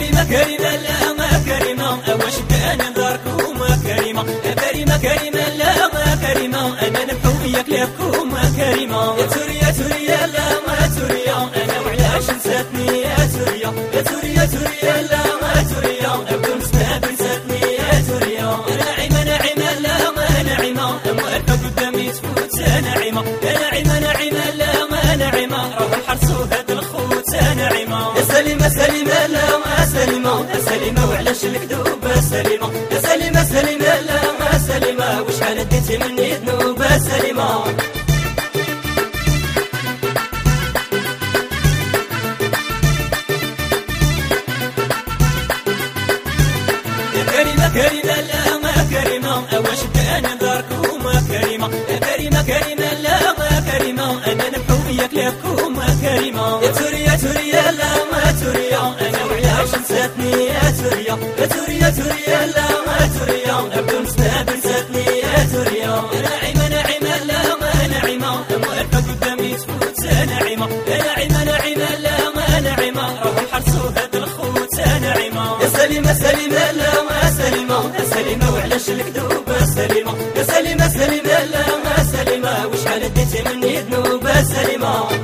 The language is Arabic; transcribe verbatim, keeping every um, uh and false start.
كريمة كريمة لا ما كريمة واش كان داركم كريمة كريمة كريمة لا ما كريمة أنا نبحو وياك ليكم كريمة يا توريا توريا لا ما توريا أنا وعلاش نساتني يا توريا يا توريا توريا لا ما توريا أبدو سناب نساتني يا توريا ناعمة ناعمة لا ما ناعمة موالفة قدامي تفوت ناعمة ناعمة ناعمة لا ما ناعمة راهو نحرسو هاد الخوت ناعمة يا سليمة سليمة لا ما سليمة يا سليمة وعلاش الكذوب سليمة يا سليمة سليمة لا ما سليمة وشحال ديتي مني ذنوب سليمة كريمة كريمة لا ما كريمة واش كان داركم كريمة كريمة كريمة لا ما كريمة أنا نبحو وياك ليكم كريمة يا توريا توريا لا ما توريا أنا وعلاش نساتني يا توريا يا توريا توريا لا ما توريا أبدو نسناب نساتني يا توريا ناعمة ناعمة لا ما ناعمة موالفة قدامي تفوت ناعمة ناعمة ناعمة لا ما ناعمة راهو نحرسو هاد الخوت ناعمة يا سليمة سليمة لا ما سليمة يا سليمة وعلاش الكذوب سليمة يا سليمة سليمة لا ما سليمة وشحال ديتي مني ذنوب سليمة